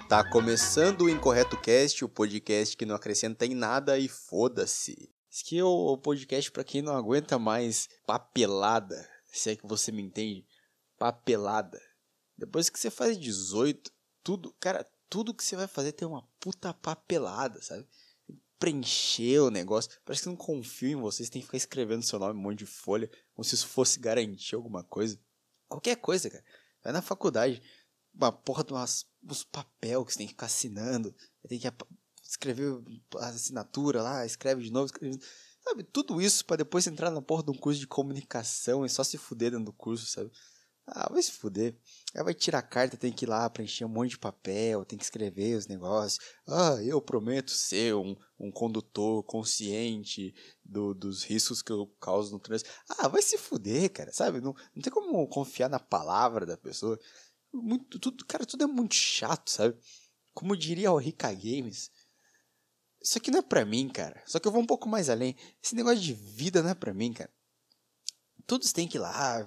Tá começando o Incorreto Cast, o podcast que não acrescenta em nada e foda-se. Esse aqui é o podcast pra quem não aguenta mais papelada, se é que você me entende. Papelada. Depois que você faz 18, tudo que você vai fazer tem uma puta papelada, sabe? Preencher o negócio, parece que não confio em vocês, tem que ficar escrevendo seu nome em um monte de folha, como se isso fosse garantir alguma coisa. Qualquer coisa, cara. Vai na faculdade, uma porra de uns papel que você tem que ficar assinando, tem que escrever a assinatura lá, escreve de novo, sabe? Tudo isso pra depois entrar na porra de um curso de comunicação e só se fuder dentro do curso, sabe? Ah, vai se fuder. Aí vai tirar a carta, tem que ir lá preencher um monte de papel, tem que escrever os negócios. Ah, eu prometo ser um condutor consciente dos riscos que eu causo no trânsito. Ah, vai se fuder, cara, sabe? Não tem como confiar na palavra da pessoa. Tudo é muito chato, sabe? Como diria o Rica Games, isso aqui não é pra mim, cara. Só que eu vou um pouco mais além. Esse negócio de vida não é pra mim, cara. Todos têm que ir lá,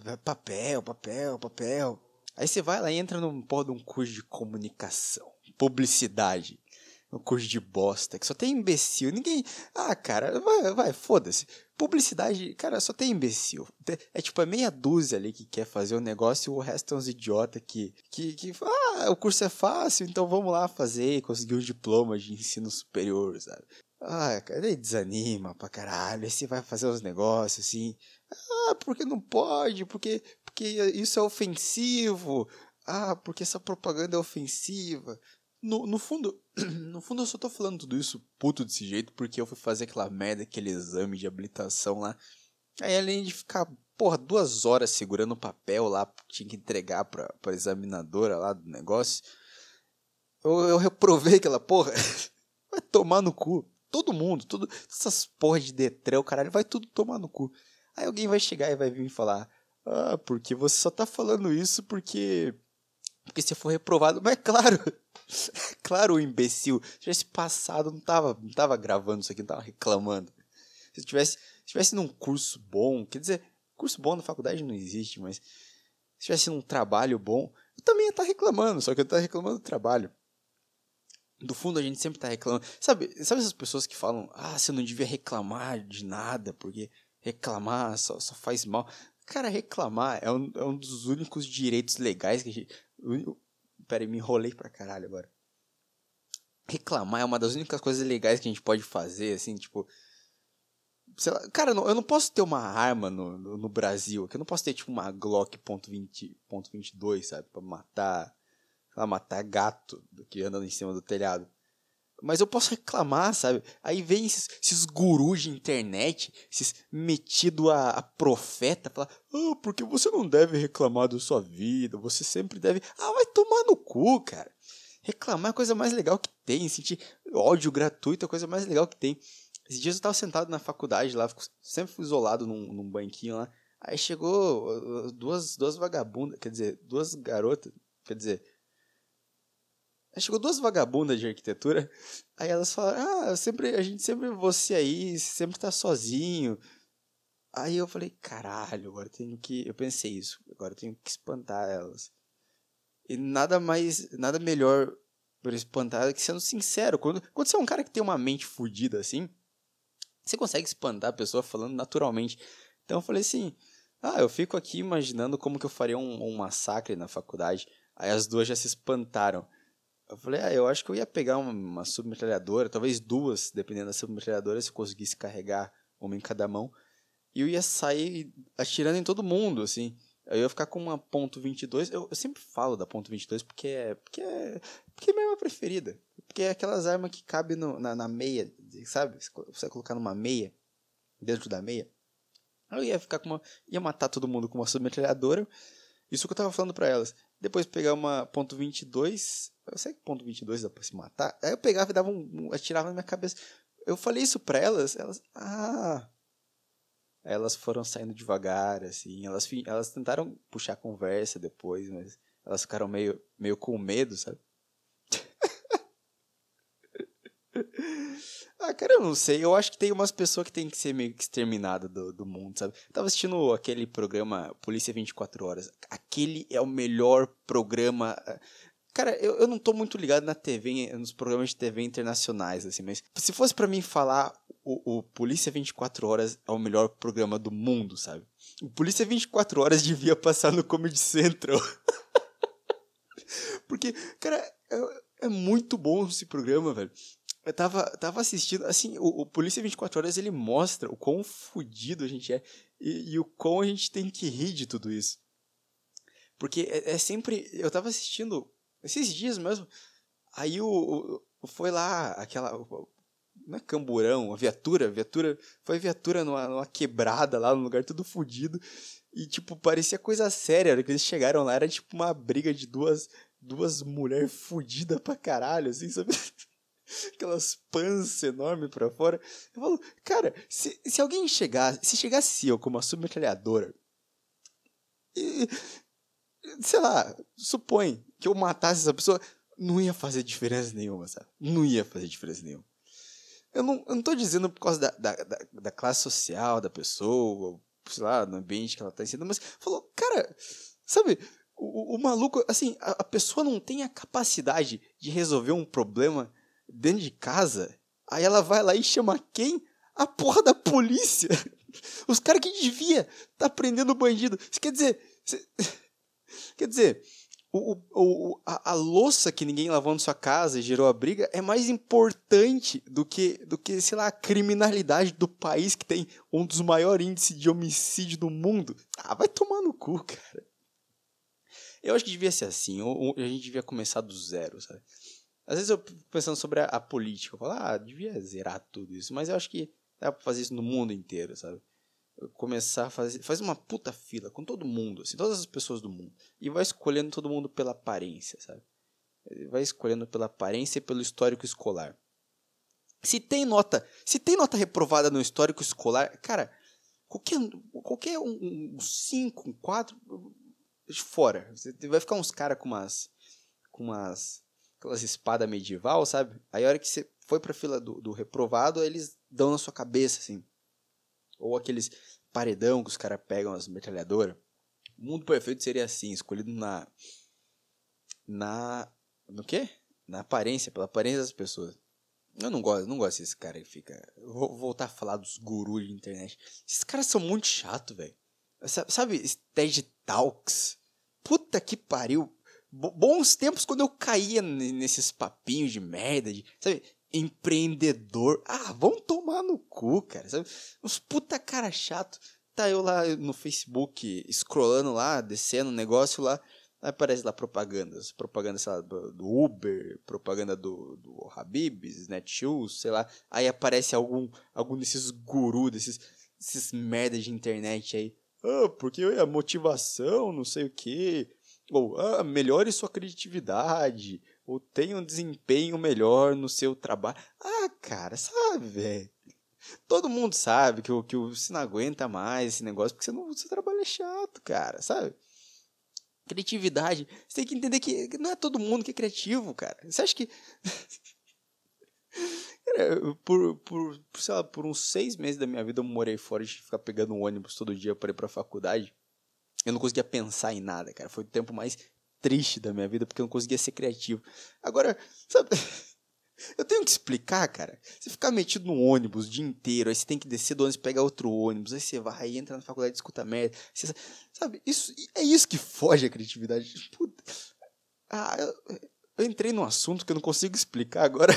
papel. Aí você vai lá e entra num porra de um curso de comunicação, publicidade. Um curso de bosta, que só tem imbecil. Ninguém. Ah, cara, vai, foda-se. Publicidade, cara, só tem imbecil. É tipo, é meia dúzia ali que quer fazer o negócio e o resto é uns idiota que o curso é fácil, então vamos lá fazer e conseguir um diploma de ensino superior, sabe? Ah, cara, aí desanima pra caralho. Aí você vai fazer os negócios assim. Ah, porque não pode, porque isso é ofensivo. Ah, porque essa propaganda é ofensiva. No fundo, no fundo eu só tô falando tudo isso puto desse jeito porque eu fui fazer aquela merda, aquele exame de habilitação lá. Aí além de ficar, porra, 2 horas segurando o papel lá, tinha que entregar pra examinadora lá do negócio. Eu reprovei aquela porra. Vai tomar no cu. Todo mundo, essas porra de Detran, caralho, vai tudo tomar no cu. Aí alguém vai chegar e vai vir falar: ah, porque você só tá falando isso porque você foi reprovado. Mas é claro, claro, o imbecil. Se tivesse passado, não tava gravando isso aqui, não tava reclamando. Se tivesse num curso bom, quer dizer, curso bom na faculdade não existe, mas se tivesse num trabalho bom, eu também ia estar reclamando, só que eu ia estar reclamando do trabalho. Do fundo a gente sempre tá reclamando. Sabe essas pessoas que falam: ah, você não devia reclamar de nada, porque reclamar só faz mal. Cara, reclamar é um dos únicos direitos legais que a gente... Pera aí, me enrolei pra caralho agora. Reclamar é uma das únicas coisas legais que a gente pode fazer, assim, tipo... Sei lá, cara, eu não posso ter uma arma no Brasil. Eu não posso ter, tipo, uma Glock .22, sabe? Pra matar gato que anda em cima do telhado. Mas eu posso reclamar, sabe? Aí vem esses gurus de internet, esses metidos a profeta, falar: ah, porque você não deve reclamar da sua vida, você sempre deve... Ah, vai tomar no cu, cara. Reclamar é a coisa mais legal que tem, sentir ódio gratuito é a coisa mais legal que tem. Esses dias eu tava sentado na faculdade lá, sempre fui isolado num banquinho lá. Aí chegou duas vagabundas, quer dizer, duas garotas, quer dizer... Aí chegou duas vagabundas de arquitetura, aí elas falaram: ah, a gente sempre vê você aí, você sempre tá sozinho. Aí eu falei: caralho, agora eu tenho que... Eu pensei isso, agora eu tenho que espantar elas. E nada melhor pra espantar do que sendo sincero. Quando você é um cara que tem uma mente fodida assim, você consegue espantar a pessoa falando naturalmente. Então eu falei assim: ah, eu fico aqui imaginando como que eu faria um massacre na faculdade. Aí as duas já se espantaram. Eu falei: ah, eu acho que eu ia pegar uma submetralhadora, talvez duas, dependendo da submetralhadora, se eu conseguisse carregar uma em cada mão. E eu ia sair atirando em todo mundo, assim. Eu ia ficar com uma .22. Eu sempre falo da .22 porque é minha arma preferida. Porque é aquelas armas que cabem na meia, sabe? Você colocar numa meia, dentro da meia. Eu ia ficar ia matar todo mundo com uma submetralhadora. Isso que eu tava falando pra elas. Depois pegar uma .22. Eu sei que .22 dá pra se matar. Aí eu pegava e dava atirava na minha cabeça. Eu falei isso pra elas. Elas... ah... Aí elas foram saindo devagar, assim. Elas tentaram puxar a conversa depois, mas elas ficaram meio com medo, sabe? Ah, cara, eu não sei. Eu acho que tem umas pessoas que tem que ser meio que exterminada do mundo, sabe? Eu tava assistindo aquele programa Polícia 24 Horas. Aquele é o melhor programa. Cara, eu não tô muito ligado na TV, nos programas de TV internacionais, assim, mas se fosse pra mim falar, o Polícia 24 Horas é o melhor programa do mundo, sabe? O Polícia 24 Horas devia passar no Comedy Central. Porque, cara, é muito bom esse programa, velho. Eu tava assistindo, assim, o Polícia 24 Horas, ele mostra o quão fodido a gente é e o quão a gente tem que rir de tudo isso. Porque é sempre... Eu tava assistindo esses dias mesmo, aí foi lá aquela... Não é camburão, a viatura, foi a viatura numa quebrada lá, num lugar todo fodido, e tipo, parecia coisa séria, a hora que eles chegaram lá, era tipo uma briga de duas mulheres fodidas pra caralho, assim, sabe? Aquelas panças enormes pra fora. Eu falo, cara, se alguém chegasse, se chegasse eu com uma submetralhadora, e, sei lá, supõe que eu matasse essa pessoa, não ia fazer diferença nenhuma, sabe? Não ia fazer diferença nenhuma. Eu não tô dizendo por causa da classe social da pessoa, sei lá, no ambiente que ela tá ensinando, mas falou, cara, sabe, o maluco, assim, a pessoa não tem a capacidade de resolver um problema dentro de casa, aí ela vai lá e chama quem? A porra da polícia! Os caras que devia tá prendendo bandido. Isso quer dizer... Quer dizer, a louça que ninguém lavou na sua casa e gerou a briga é mais importante do que, sei lá, a criminalidade do país que tem um dos maiores índices de homicídio do mundo. Ah, vai tomar no cu, cara. Eu acho que devia ser assim, ou a gente devia começar do zero, sabe? Às vezes eu fico pensando sobre a política, eu falo, devia zerar tudo isso, mas eu acho que dá pra fazer isso no mundo inteiro, sabe? Começar a faz uma puta fila com todo mundo, assim, todas as pessoas do mundo, e vai escolhendo todo mundo pela aparência, sabe? Vai escolhendo pela aparência e pelo histórico escolar. Se tem nota reprovada no histórico escolar, cara, qualquer um 5, um 4, fora. Você vai ficar uns caras com umas aquelas espadas medieval, sabe? Aí a hora que você foi pra fila do reprovado, eles dão na sua cabeça, assim. Ou aqueles paredão que os caras pegam as metralhadoras. O mundo perfeito seria assim, escolhido no quê? Na aparência, pela aparência das pessoas. Eu não gosto desse cara que fica... Eu vou voltar a falar dos gurus de internet. Esses caras são muito chatos, velho. Sabe, TED Talks? Puta que pariu. Bons tempos quando eu caía nesses papinhos de merda, sabe? Empreendedor. Vão tomar no cu, cara. Sabe? Uns puta cara chato. Tá eu lá no Facebook, scrollando lá, descendo o negócio lá. Aí aparece lá propagandas, sei lá, do Uber, propaganda do Habib's, Netshoes, sei lá. Aí aparece algum desses gurus, desses merda de internet aí. Porque a motivação, não sei o quê. Ou, melhore sua criatividade. Ou tenha um desempenho melhor no seu trabalho. Cara, sabe, velho? Todo mundo sabe que você não aguenta mais esse negócio, porque seu trabalho é chato, cara, sabe? Criatividade. Você tem que entender que não é todo mundo que é criativo, cara. Você acha que... sei lá, por uns 6 meses da minha vida eu morei fora de ficar pegando um ônibus todo dia para ir pra faculdade. Eu não conseguia pensar em nada, cara. Foi o tempo mais triste da minha vida, porque eu não conseguia ser criativo. Agora, sabe... Eu tenho que explicar, cara. Você ficar metido no ônibus o dia inteiro, aí você tem que descer do ônibus e pegar outro ônibus, aí você vai, entra na faculdade e escuta merda. Sabe, é isso que foge a criatividade. Puta. Eu entrei num assunto que eu não consigo explicar agora.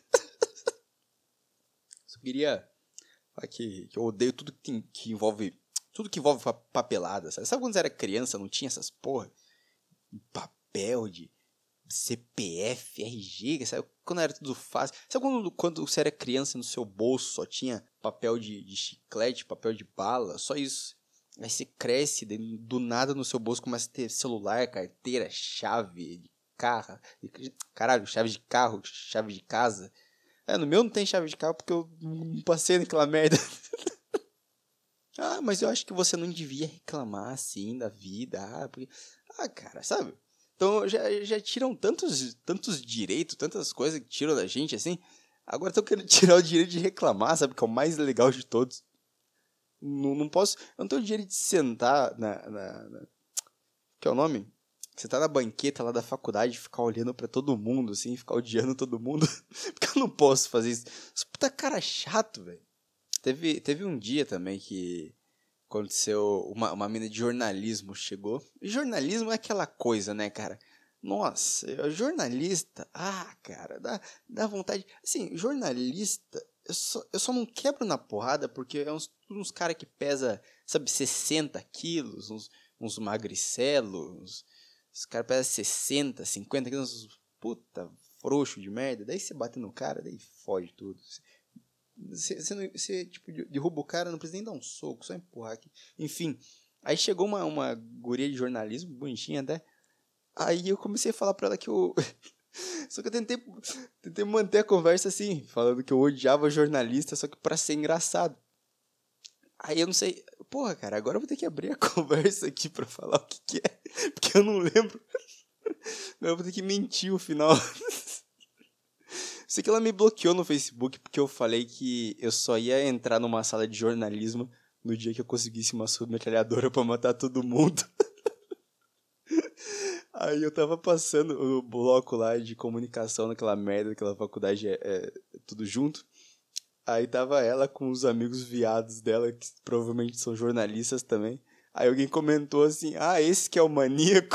Só queria falar que eu odeio tudo que envolve papelada. Sabe quando você era criança, não tinha essas porra? Papel de CPF, RG, sabe? Quando era tudo fácil. Sabe quando você era criança no seu bolso só tinha papel de chiclete, papel de bala, só isso. Aí você cresce, do nada no seu bolso começa a ter celular, carteira, chave de carro. Caralho, chave de carro, chave de casa. No meu não tem chave de carro porque eu não passei naquela merda. Mas eu acho que você não devia reclamar assim da vida. Porque... cara, sabe? Então já tiram tantos direitos, tantas coisas que tiram da gente, assim. Agora estão querendo tirar o direito de reclamar, sabe? Que é o mais legal de todos. Não posso... Eu não tenho o direito de sentar que é o nome? Você tá na banqueta lá da faculdade, ficar olhando pra todo mundo, assim, ficar odiando todo mundo. Porque eu não posso fazer isso. Esse puta cara chato, velho. Teve um dia também que aconteceu, uma mina de jornalismo chegou. E jornalismo é aquela coisa, né, cara? Nossa, jornalista, cara, dá vontade. Assim, jornalista, eu só não quebro na porrada porque é uns cara que pesa, sabe, 60 quilos, uns magricelos, os caras pesam 60, 50 quilos, uns puta frouxo de merda. Daí você bate no cara, daí fode tudo. Você tipo, derruba o cara, não precisa nem dar um soco, só empurrar aqui. Enfim, aí chegou uma guria de jornalismo, bonitinha até. Aí eu comecei a falar pra ela que eu... Só que eu tentei manter a conversa assim, falando que eu odiava jornalista, só que pra ser engraçado. Aí eu não sei... Porra, cara, agora eu vou ter que abrir a conversa aqui pra falar o que é, porque eu não lembro. Eu vou ter que mentir o final. Sei que ela me bloqueou no Facebook porque eu falei que eu só ia entrar numa sala de jornalismo no dia que eu conseguisse uma submetralhadora pra matar todo mundo. Aí eu tava passando o bloco lá de comunicação naquela merda, naquela faculdade, tudo junto. Aí tava ela com os amigos viados dela, que provavelmente são jornalistas também. Aí alguém comentou assim, esse que é o maníaco.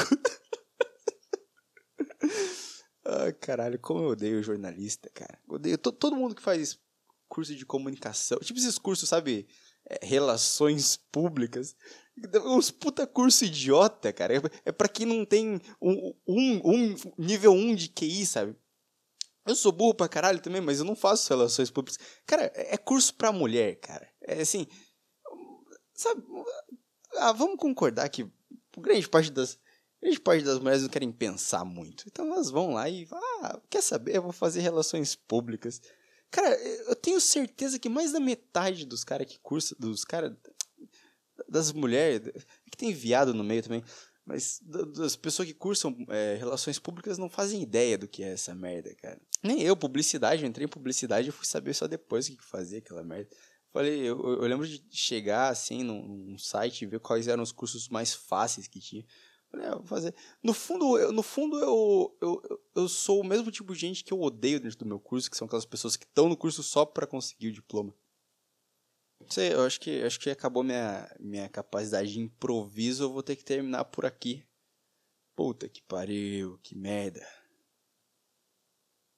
Caralho, como eu odeio jornalista, cara. Odeio todo mundo que faz curso de comunicação. Tipo esses cursos, sabe? Relações públicas. Uns puta curso idiota, cara. É pra quem não tem um nível 1 de QI, sabe? Eu sou burro pra caralho também, mas eu não faço relações públicas. Cara, é curso pra mulher, cara. É assim... Sabe? Vamos concordar que grande parte das mulheres não querem pensar muito. Então elas vão lá e... quer saber? Eu vou fazer relações públicas. Cara, eu tenho certeza que mais da metade dos caras que cursam... Dos caras... Das mulheres... que tem viado no meio também. Mas das pessoas que cursam relações públicas não fazem ideia do que é essa merda, cara. Nem eu, publicidade. Eu entrei em publicidade e fui saber só depois o que fazia aquela merda. Eu lembro de chegar assim num site e ver quais eram os cursos mais fáceis que tinha. Falei, vou fazer. No fundo, eu sou o mesmo tipo de gente que eu odeio dentro do meu curso, que são aquelas pessoas que estão no curso só pra conseguir o diploma. Não sei, eu acho que acabou minha capacidade de improviso, eu vou ter que terminar por aqui. Puta que pariu, que merda.